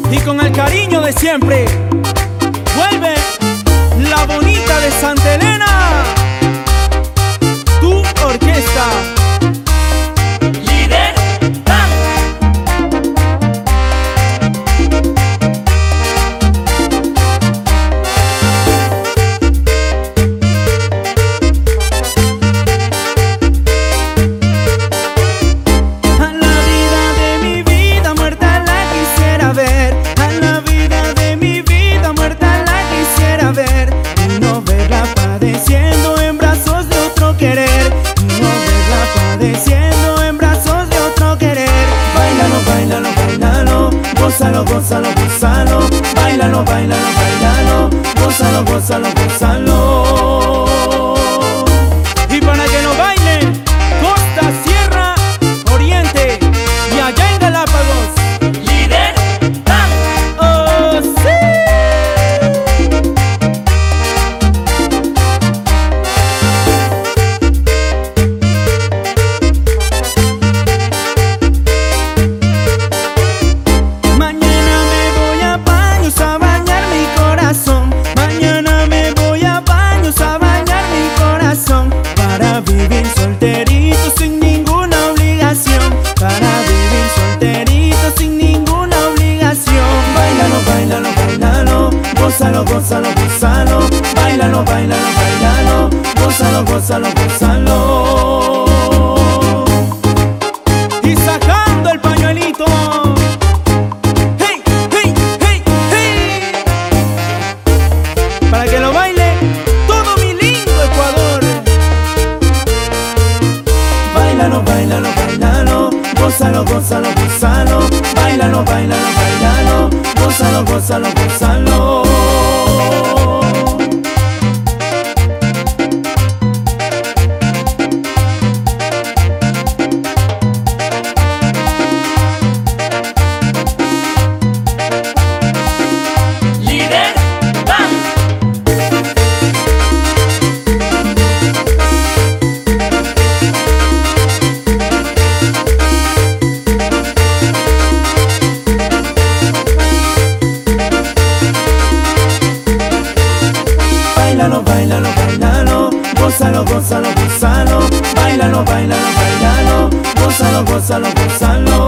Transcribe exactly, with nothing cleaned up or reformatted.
y con el cariño de siempre. Vuelve la bonita de Santa Elena, tu orquesta. Líder Band. A la vida de mi vida muerta la quisiera ver. A la vida de mi vida muerta la quisiera ver. Y no verla padeciendo en brazos de otro querer. Y no verla padeciendo en brazos de otro querer. Báilalo, báilalo, báilalo, gózalo, gózalo, gózalo. Báilalo, báilalo, báilalo, gózalo, gózalo, gózalo. Y para que no bailen, costa, sierra, oriente y allá en Galápagos. Líder Band. ¡Oh, sí! Mañana me voy a baños a bañar mi corazón. Mañana me voy a baños a bañar mi corazón. Para vivir solterito sin ninguna obligación. Para vivir solterito sin ninguna obligación. Báilalo, báilalo, báilalo, gózalo, gózalo, gózalo. Báilalo, báilalo, báilalo, gózalo, gózalo, gózalo. Y sacando el pañuelito. Hey, hey, hey, hey. Para que lo baile todo mi lindo Ecuador. Báilalo, báilalo, báilalo, gózalo, gózalo, gózalo. Báilalo, báilalo, báilalo, gózalo, gózalo, gózalo. Líder Band. Báilalo, báilalo, báilalo, gózalo, gózalo, gózalo. Báilalo, báilalo, báilalo, gózalo, gózalo, gózalo.